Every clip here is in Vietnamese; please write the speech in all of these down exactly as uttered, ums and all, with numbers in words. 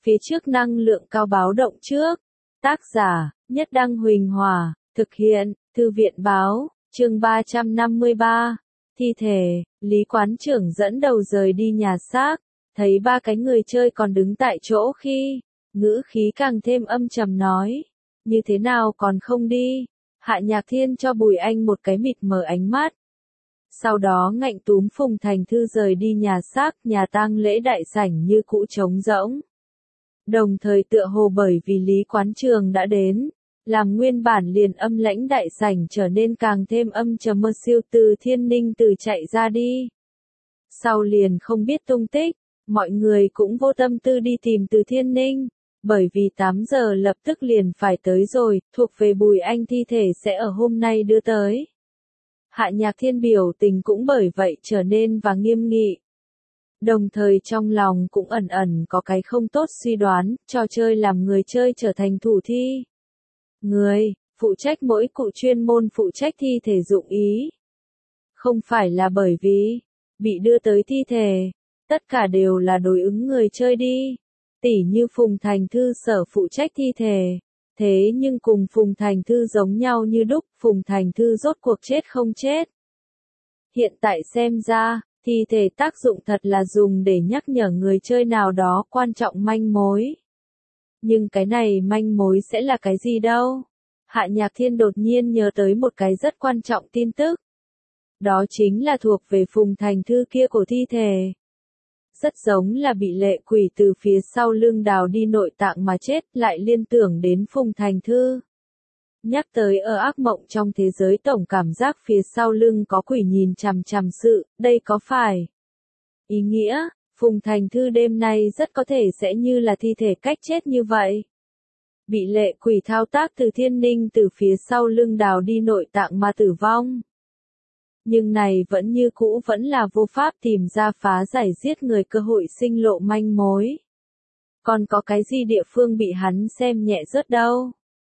phía trước năng lượng cao báo động trước. Tác giả, Nhất Đăng Huỳnh Hòa, thực hiện, Thư viện Báo, chương ba trăm năm mươi ba. Thi thể, Lý quán trưởng dẫn đầu rời đi nhà xác, thấy ba cái người chơi còn đứng tại chỗ khi, ngữ khí càng thêm âm trầm nói, như thế nào còn không đi. Hạ Nhạc Thiên cho Bùi Anh một cái mịt mờ ánh mắt. Sau đó ngạnh túm Phùng Thành Thư rời đi nhà xác, nhà tang lễ đại sảnh như cũ trống rỗng. Đồng thời tựa hồ bởi vì Lý quán trường đã đến, làm nguyên bản liền âm lãnh đại sảnh trở nên càng thêm âm trầm mơ siêu. Từ Thiên Ninh từ chạy ra đi. Sau liền không biết tung tích, mọi người cũng vô tâm tư đi tìm Từ Thiên Ninh, bởi vì tám giờ lập tức liền phải tới rồi, thuộc về Bùi Anh thi thể sẽ ở hôm nay đưa tới. Hạ Nhạc Thiên biểu tình cũng bởi vậy trở nên và nghiêm nghị. Đồng thời trong lòng cũng ẩn ẩn có cái không tốt suy đoán, trò chơi làm người chơi trở thành thủ thi. Người, phụ trách mỗi cụ chuyên môn phụ trách thi thể dụng ý. Không phải là bởi vì, bị đưa tới thi thể, tất cả đều là đối ứng người chơi đi. Tỉ như Phùng Thành Thư sở phụ trách thi thể. Thế nhưng cùng Phùng Thành Thư giống nhau như đúc, Phùng Thành Thư rốt cuộc chết không chết. Hiện tại xem ra, thi thể tác dụng thật là dùng để nhắc nhở người chơi nào đó quan trọng manh mối. Nhưng cái này manh mối sẽ là cái gì đâu? Hạ Nhạc Thiên đột nhiên nhớ tới một cái rất quan trọng tin tức. Đó chính là thuộc về Phùng Thành Thư kia của thi thể. Rất giống là bị lệ quỷ từ phía sau lưng đào đi nội tạng mà chết, lại liên tưởng đến Phùng Thành Thư. Nhắc tới ở ác mộng trong thế giới tổng cảm giác phía sau lưng có quỷ nhìn chằm chằm sự, đây có phải ý nghĩa, Phùng Thành Thư đêm nay rất có thể sẽ như là thi thể cách chết như vậy. Bị lệ quỷ thao tác Từ Thiên Ninh từ phía sau lưng đào đi nội tạng mà tử vong. Nhưng này vẫn như cũ vẫn là vô pháp tìm ra phá giải giết người cơ hội sinh lộ manh mối. Còn có cái gì địa phương bị hắn xem nhẹ rớt đâu?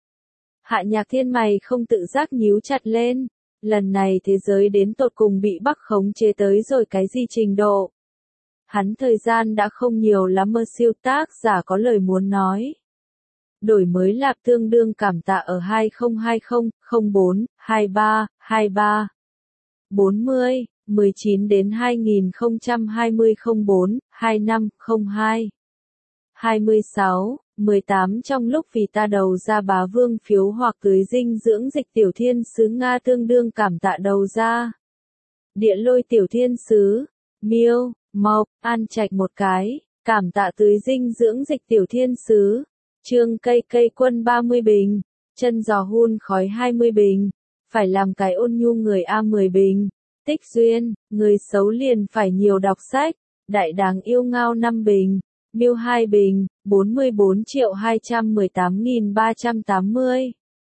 Hạ Nhạc Thiên mày không tự giác nhíu chặt lên. Lần này thế giới đến tột cùng bị Bắc khống chế tới rồi cái gì trình độ? Hắn thời gian đã không nhiều lắm mơ siêu. Tác giả có lời muốn nói. Đổi mới lạp tương đương cảm tạ ở hai không hai không, không bốn, hai ba, hai ba. bốn mươi, mười chín đến hai nghìn không trăm hai mươi không bốn, hai năm, không hai. hai mươi sáu, mười tám trong lúc vì ta đầu ra bá vương phiếu hoặc cưới dinh dưỡng dịch tiểu thiên sứ Nga tương đương cảm tạ đầu ra. Địa lôi tiểu thiên sứ, miêu, mộc, an trạch một cái, cảm tạ tưới dinh dưỡng dịch tiểu thiên sứ. Trương cây cây quân ba mươi bình, chân giò hun khói hai mươi bình, phải làm cái ôn nhu người A mười bình, tích duyên, người xấu liền phải nhiều đọc sách, đại đáng yêu ngao năm bình, miêu hai bình, bốn mươi bốn triệu hai trăm mười tám nghìn ba trăm tám mươi.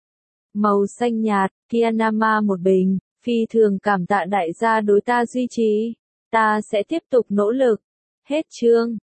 Màu xanh nhạt, Kianama một bình, phi thường cảm tạ đại gia đối ta duy trì, ta sẽ tiếp tục nỗ lực. Hết chương.